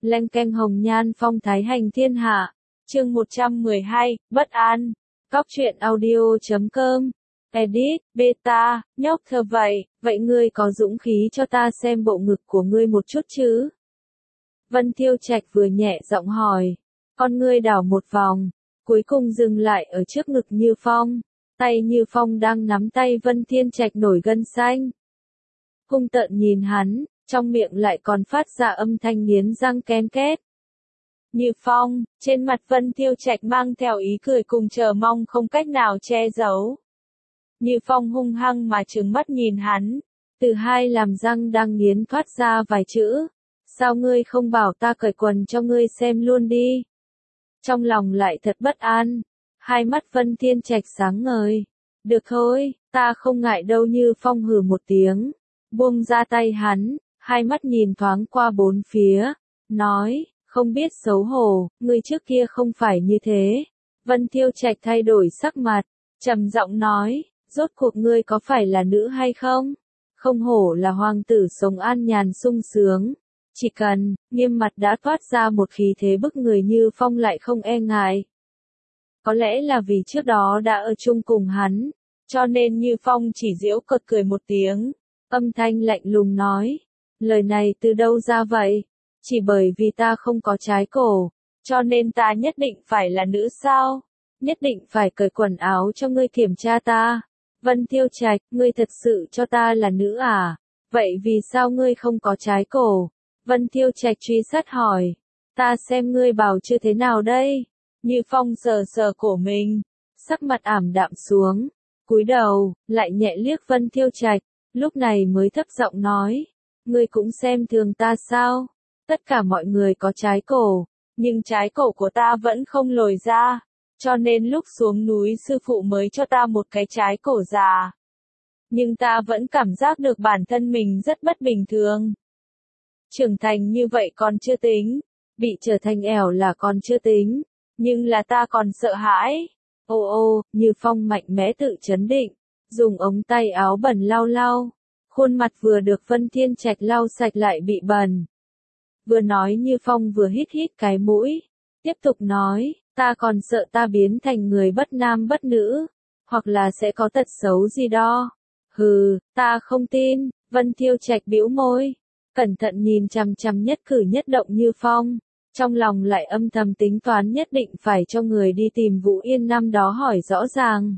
Leng keng hồng nhan phong thái hành thiên hạ. Chương 112, bất an. Cóc truyện audio.com. Edit, beta, nhóc thơ vậy ngươi có dũng khí cho ta xem bộ ngực của ngươi một chút chứ? Vân Tiêu Trạch vừa nhẹ giọng hỏi. Con ngươi đảo một vòng, cuối cùng dừng lại ở trước ngực Như Phong. Tay Như Phong đang nắm tay Vân Thiên Trạch nổi gân xanh. Hung tợn nhìn hắn, trong miệng lại còn phát ra âm thanh nghiến răng ken két. Như Phong, trên mặt Vân Tiêu Trạch mang theo ý cười cùng chờ mong không cách nào che giấu. Như Phong hung hăng mà trừng mắt nhìn hắn, từ hai làm răng đang nghiến thoát ra vài chữ. Sao ngươi không bảo ta cởi quần cho ngươi xem luôn đi? Trong lòng lại thật bất an, hai mắt Vân Thiên Trạch sáng ngời. Được thôi, ta không ngại đâu. Như Phong hừ một tiếng, buông ra tay hắn, hai mắt nhìn thoáng qua bốn phía, nói, không biết xấu hổ, ngươi trước kia không phải như thế. Vân Tiêu Trạch thay đổi sắc mặt, trầm giọng nói, rốt cuộc ngươi có phải là nữ hay không? Không hổ là hoàng tử sống an nhàn sung sướng. Chỉ cần, nghiêm mặt đã toát ra một khí thế bức người. Như Phong lại không e ngại. Có lẽ là vì trước đó đã ở chung cùng hắn, cho nên Như Phong chỉ giễu cợt cười một tiếng, âm thanh lạnh lùng nói, lời này từ đâu ra vậy? Chỉ bởi vì ta không có trái cổ, cho nên ta nhất định phải là nữ sao? Nhất định phải cởi quần áo cho ngươi kiểm tra ta? Vân Tiêu Trạch, ngươi thật sự cho ta là nữ à? Vậy vì sao ngươi không có trái cổ? Vân Tiêu Trạch truy sát hỏi, ta xem ngươi bảo chưa thế nào đây? Như Phong sờ sờ cổ mình, sắc mặt ảm đạm xuống, cúi đầu, lại nhẹ liếc Vân Tiêu Trạch, lúc này mới thấp giọng nói, ngươi cũng xem thường ta sao? Tất cả mọi người có trái cổ, nhưng trái cổ của ta vẫn không lồi ra, cho nên lúc xuống núi sư phụ mới cho ta một cái trái cổ già. Nhưng ta vẫn cảm giác được bản thân mình rất bất bình thường. Trưởng thành như vậy còn chưa tính, bị trở thành ẻo là còn chưa tính, nhưng là ta còn sợ hãi. Ô, Như Phong mạnh mẽ tự trấn định, dùng ống tay áo bẩn lau lau, khuôn mặt vừa được Vân Thiên Trạch lau sạch lại bị bẩn. Vừa nói Như Phong vừa hít cái mũi, tiếp tục nói, ta còn sợ ta biến thành người bất nam bất nữ, hoặc là sẽ có tật xấu gì đó. Hừ, ta không tin. Vân Tiêu Trạch bĩu môi, cẩn thận nhìn chằm chằm nhất cử nhất động Như Phong, trong lòng lại âm thầm tính toán nhất định phải cho người đi tìm Vũ Yên năm đó hỏi rõ ràng.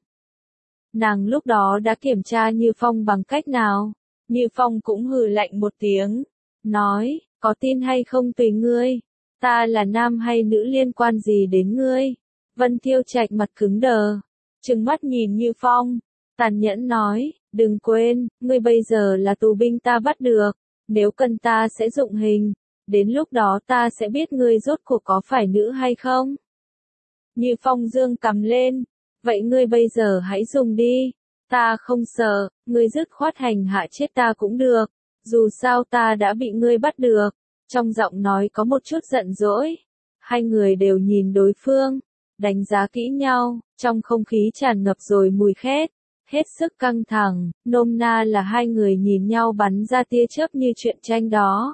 Nàng lúc đó đã kiểm tra Như Phong bằng cách nào? Như Phong cũng hừ lạnh một tiếng, nói, có tin hay không tùy ngươi, ta là nam hay nữ liên quan gì đến ngươi? Vân Tiêu Trạch mặt cứng đờ, trừng mắt nhìn Như Phong, tàn nhẫn nói, đừng quên, ngươi bây giờ là tù binh ta bắt được, nếu cần ta sẽ dụng hình, đến lúc đó ta sẽ biết ngươi rốt cuộc có phải nữ hay không? Như Phong dương cầm lên, vậy ngươi bây giờ hãy dùng đi, ta không sợ, ngươi dứt khoát hành hạ chết ta cũng được, dù sao ta đã bị ngươi bắt được. Trong giọng nói có một chút giận dỗi, hai người đều nhìn đối phương, đánh giá kỹ nhau, trong không khí tràn ngập rồi mùi khét, hết sức căng thẳng, nôm na là hai người nhìn nhau bắn ra tia chớp như chuyện tranh đó.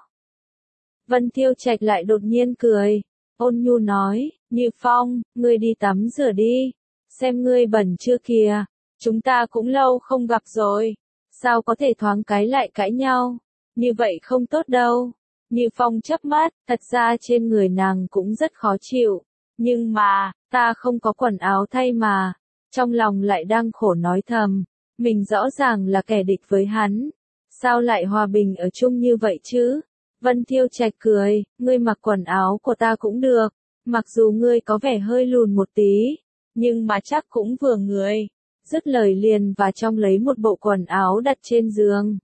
Vân Tiêu Trạch lại đột nhiên cười, ôn nhu nói, Như Phong, ngươi đi tắm rửa đi, xem ngươi bẩn chưa kìa, chúng ta cũng lâu không gặp rồi, sao có thể thoáng cái lại cãi nhau, như vậy không tốt đâu. Như Phong chớp mắt, thật ra trên người nàng cũng rất khó chịu, nhưng mà, ta không có quần áo thay mà, trong lòng lại đang khổ nói thầm, mình rõ ràng là kẻ địch với hắn, sao lại hòa bình ở chung như vậy chứ? Vân Tiêu Trạch cười, ngươi mặc quần áo của ta cũng được, mặc dù ngươi có vẻ hơi lùn một tí, nhưng mà chắc cũng vừa người. Dứt lời liền và trong lấy một bộ quần áo đặt trên giường.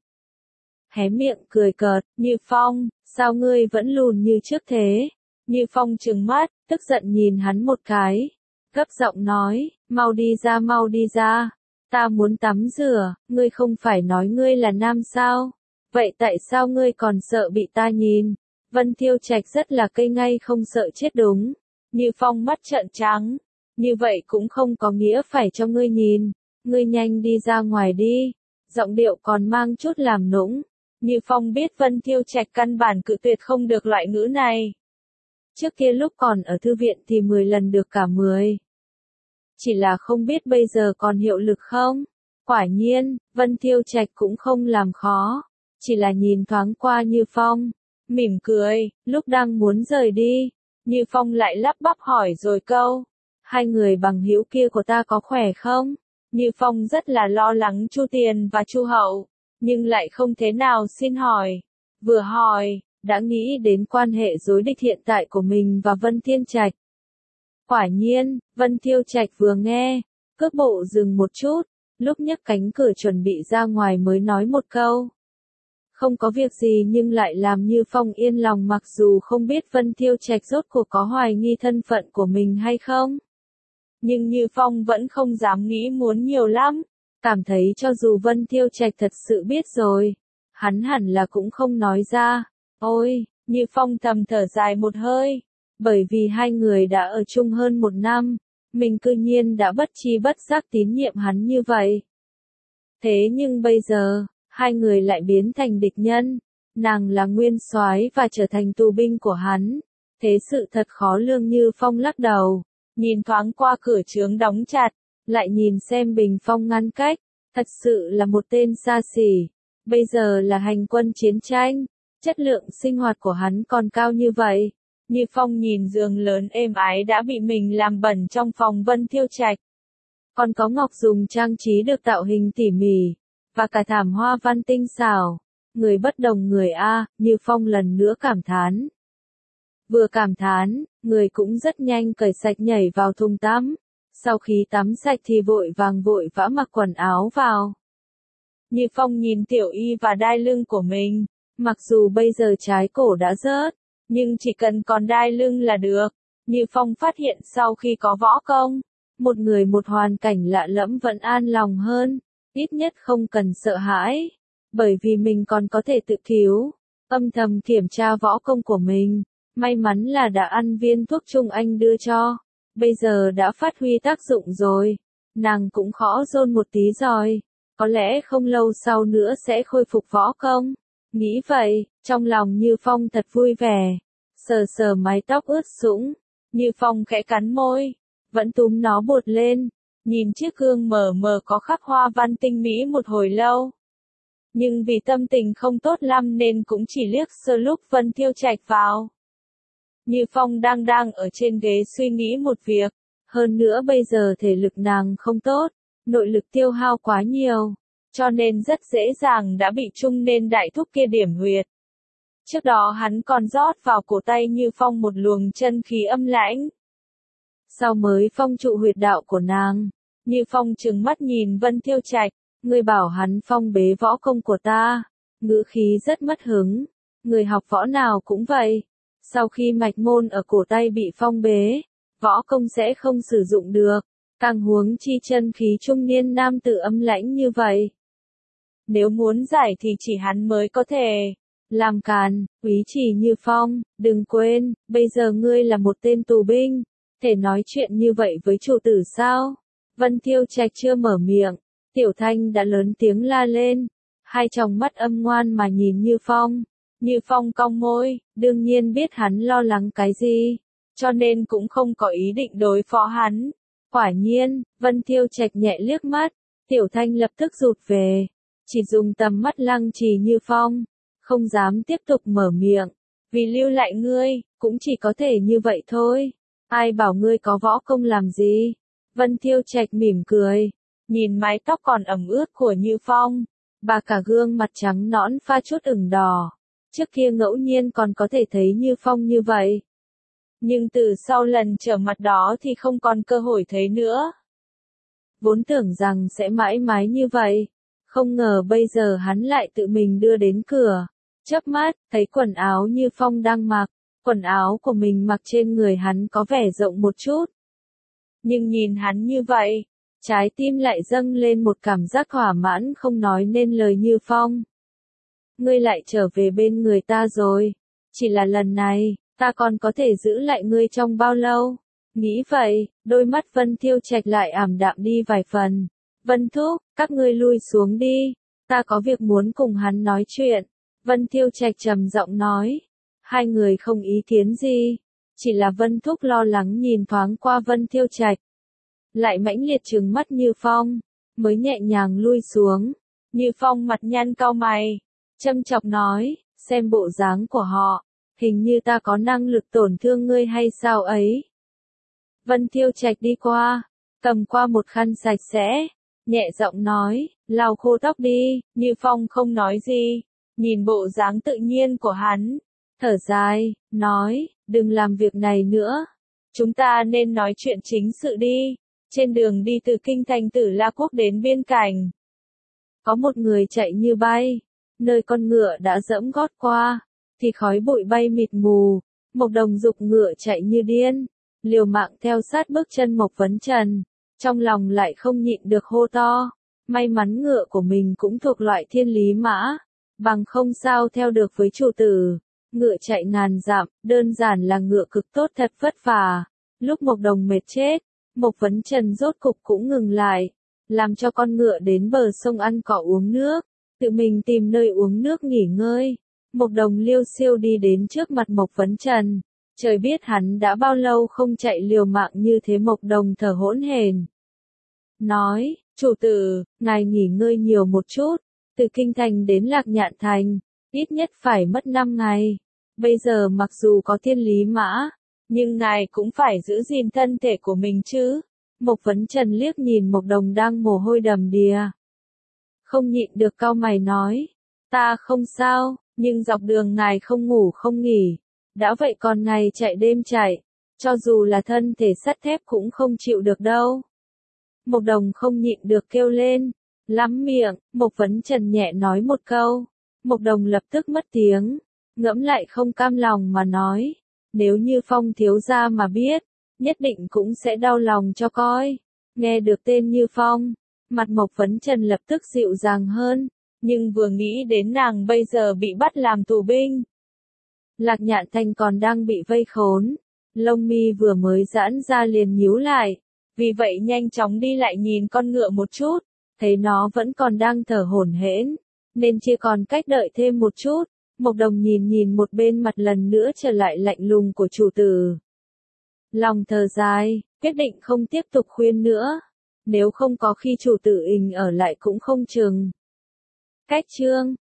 Hé miệng cười cợt, Như Phong, sao ngươi vẫn lùn như trước thế? Như Phong trừng mắt, tức giận nhìn hắn một cái, gấp giọng nói, mau đi ra, ta muốn tắm rửa, ngươi không phải nói ngươi là nam sao? Vậy tại sao ngươi còn sợ bị ta nhìn? Vân Tiêu Trạch rất là cây ngay không sợ chết đúng. Như Phong mắt trợn trắng, như vậy cũng không có nghĩa phải cho ngươi nhìn, ngươi nhanh đi ra ngoài đi, giọng điệu còn mang chút làm nũng. Như Phong biết Vân Tiêu Trạch căn bản cự tuyệt không được loại ngữ này, Trước kia lúc còn ở thư viện thì 10 lần được cả 10. Chỉ là không biết bây giờ còn hiệu lực không? Quả nhiên, Vân Tiêu Trạch cũng không làm khó, chỉ là nhìn thoáng qua Như Phong, mỉm cười, lúc đang muốn rời đi, Như Phong lại lắp bắp hỏi rồi câu, hai người bằng hữu kia của ta có khỏe không? Như Phong rất là lo lắng Chu Tiền và Chu Hậu, nhưng lại không thế nào xin hỏi. Vừa hỏi, đã nghĩ đến quan hệ đối địch hiện tại của mình và Vân Thiên Trạch. Quả nhiên, Vân Tiêu Trạch vừa nghe, cước bộ dừng một chút, lúc nhấc cánh cửa chuẩn bị ra ngoài mới nói một câu. Không có việc gì nhưng lại làm Như Phong yên lòng mặc dù không biết Vân Tiêu Trạch rốt cuộc có hoài nghi thân phận của mình hay không. Nhưng Như Phong vẫn không dám nghĩ muốn nhiều lắm, cảm thấy cho dù Vân Tiêu Trạch thật sự biết rồi, hắn hẳn là cũng không nói ra. Ôi, Như Phong thầm thở dài một hơi, bởi vì hai người đã ở chung hơn 1 năm, mình cư nhiên đã bất tri bất giác tín nhiệm hắn như vậy. Thế nhưng bây giờ, hai người lại biến thành địch nhân, nàng là nguyên soái và trở thành tù binh của hắn. Thế sự thật khó lường. Như Phong lắc đầu, nhìn thoáng qua cửa trướng đóng chặt, lại nhìn xem bình phong ngăn cách, thật sự là một tên xa xỉ. Bây giờ là hành quân chiến tranh, chất lượng sinh hoạt của hắn còn cao như vậy. Như Phong nhìn giường lớn êm ái đã bị mình làm bẩn trong phòng Vân Tiêu Trạch. Còn có ngọc dùng trang trí được tạo hình tỉ mỉ, và cả thảm hoa văn tinh xảo. Người bất đồng người A, Như Phong lần nữa cảm thán. Vừa cảm thán, người cũng rất nhanh cởi sạch nhảy vào thùng tắm. Sau khi tắm sạch thì vội vã mặc quần áo vào. Như Phong nhìn tiểu y và đai lưng của mình, mặc dù bây giờ trái cổ đã rớt, nhưng chỉ cần còn đai lưng là được. Như Phong phát hiện sau khi có võ công, một người một hoàn cảnh lạ lẫm vẫn an lòng hơn, ít nhất không cần sợ hãi, bởi vì mình còn có thể tự cứu. Âm thầm kiểm tra võ công của mình, may mắn là đã ăn viên thuốc Trung Anh đưa cho, bây giờ đã phát huy tác dụng rồi, nàng cũng khó dôn một tí rồi, có lẽ không lâu sau nữa sẽ khôi phục võ công. Nghĩ vậy, trong lòng Như Phong thật vui vẻ, sờ sờ mái tóc ướt sũng, Như Phong khẽ cắn môi, vẫn túm nó buột lên, nhìn chiếc gương mờ mờ có khắc hoa văn tinh mỹ một hồi lâu. Nhưng vì tâm tình không tốt lắm nên cũng chỉ liếc sơ lúc Vân Tiêu Trạch vào. Như Phong đang ở trên ghế suy nghĩ một việc, hơn nữa bây giờ thể lực nàng không tốt, nội lực tiêu hao quá nhiều, cho nên rất dễ dàng đã bị trung nên đại thúc kia điểm huyệt. Trước đó hắn còn rót vào cổ tay Như Phong một luồng chân khí âm lãnh. Sau mới phong trụ huyệt đạo của nàng, Như Phong trừng mắt nhìn Vân Tiêu Trạch, người bảo hắn phong bế võ công của ta, ngữ khí rất mất hứng, người học võ nào cũng vậy, sau khi mạch môn ở cổ tay bị phong bế, võ công sẽ không sử dụng được, càng huống chi chân khí trung niên nam tử âm lãnh như vậy. Nếu muốn giải thì chỉ hắn mới có thể làm càn. Úy Chỉ Như Phong, đừng quên, bây giờ ngươi là một tên tù binh, thể nói chuyện như vậy với chủ tử sao? Vân Tiêu Trạch chưa mở miệng, Tiểu Thanh đã lớn tiếng la lên, hai tròng mắt âm ngoan mà nhìn Như Phong. Như Phong cong môi, đương nhiên biết hắn lo lắng cái gì, cho nên cũng không có ý định đối phó hắn. Quả nhiên, Vân Tiêu Trạch nhẹ liếc mắt, Tiểu Thanh lập tức rụt về, chỉ dùng tầm mắt lăng trì Như Phong, không dám tiếp tục mở miệng, vì lưu lại ngươi, cũng chỉ có thể như vậy thôi. Ai bảo ngươi có võ công làm gì? Vân Tiêu Trạch mỉm cười, nhìn mái tóc còn ẩm ướt của Như Phong, bà cả gương mặt trắng nõn pha chút ửng đỏ. Trước kia ngẫu nhiên còn có thể thấy Như Phong như vậy. Nhưng từ sau lần trở mặt đó thì không còn cơ hội thấy nữa. Vốn tưởng rằng sẽ mãi mãi như vậy. Không ngờ bây giờ hắn lại tự mình đưa đến cửa. Chớp mắt, thấy quần áo Như Phong đang mặc. Quần áo của mình mặc trên người hắn có vẻ rộng một chút. Nhưng nhìn hắn như vậy, trái tim lại dâng lên một cảm giác thỏa mãn không nói nên lời. Như Phong, ngươi lại trở về bên người ta rồi. Chỉ là lần này, ta còn có thể giữ lại ngươi trong bao lâu? Nghĩ vậy, đôi mắt Vân Tiêu Trạch lại ảm đạm đi vài phần. Vân Thúc, các ngươi lui xuống đi, ta có việc muốn cùng hắn nói chuyện. Vân Tiêu Trạch trầm giọng nói. Hai người không ý kiến gì, Chỉ là Vân Thúc lo lắng nhìn thoáng qua Vân Thiêu Trạch. Lại mãnh liệt trừng mắt Như Phong, mới nhẹ nhàng lui xuống. Như Phong mặt nhăn cau mày, châm chọc nói, xem bộ dáng của họ, hình như ta có năng lực tổn thương ngươi hay sao ấy. Vân Thiêu Trạch đi qua, cầm qua một khăn sạch sẽ, nhẹ giọng nói, lau khô tóc đi. Như Phong không nói gì, nhìn bộ dáng tự nhiên của hắn, thở dài, nói, đừng làm việc này nữa. Chúng ta nên nói chuyện chính sự đi. Trên đường đi từ kinh thành Tử La Quốc đến biên cảnh, có một người chạy như bay, nơi con ngựa đã dẫm gót qua, thì khói bụi bay mịt mù. Mộc Đồng giục ngựa chạy như điên, liều mạng theo sát bước chân Mộc Vấn Trần, trong lòng lại không nhịn được hô to. May mắn ngựa của mình cũng thuộc loại thiên lý mã, bằng không sao theo được với chủ tử. Ngựa chạy ngàn dặm, đơn giản là ngựa cực tốt thật vất vả. Lúc Mộc Đồng mệt chết, Mộc Vấn Trần rốt cục cũng ngừng lại, làm cho con ngựa đến bờ sông ăn cỏ uống nước, tự mình tìm nơi uống nước nghỉ ngơi. Mộc Đồng liêu xiêu đi đến trước mặt Mộc Vấn Trần, trời biết hắn đã bao lâu không chạy liều mạng như thế. Mộc Đồng thở hổn hển, nói, chủ tử, ngài nghỉ ngơi nhiều một chút, từ kinh thành đến Lạc Nhạn thành, ít nhất phải mất 5 ngày. Bây giờ mặc dù có thiên lý mã, nhưng ngài cũng phải giữ gìn thân thể của mình chứ. Mộc Vấn Trần liếc nhìn Mộc Đồng đang mồ hôi đầm đìa, không nhịn được cau mày nói, ta không sao, nhưng dọc đường ngài không ngủ không nghỉ, đã vậy còn ngày chạy đêm chạy, cho dù là thân thể sắt thép cũng không chịu được đâu. Mộc Đồng không nhịn được kêu lên, lắm miệng. Mộc Vấn Trần nhẹ nói một câu, Mộc Đồng lập tức mất tiếng, ngẫm lại không cam lòng mà nói, nếu như Phong thiếu gia mà biết, nhất định cũng sẽ đau lòng cho coi. Nghe được tên Như Phong, mặt Mộc Vấn Trần lập tức dịu dàng hơn, nhưng vừa nghĩ đến nàng bây giờ bị bắt làm tù binh, Lạc Nhạn thành còn đang bị vây khốn, lông mi vừa mới giãn ra liền nhíu lại, vì vậy nhanh chóng đi lại nhìn con ngựa một chút, thấy nó vẫn còn đang thở hổn hển, nên chỉ còn cách đợi thêm một chút. Mộc Đồng nhìn một bên mặt lần nữa trở lại lạnh lùng của chủ tử, lòng thở dài, quyết định không tiếp tục khuyên nữa, nếu không có khi chủ tử ình ở lại cũng không chừng. Cách chương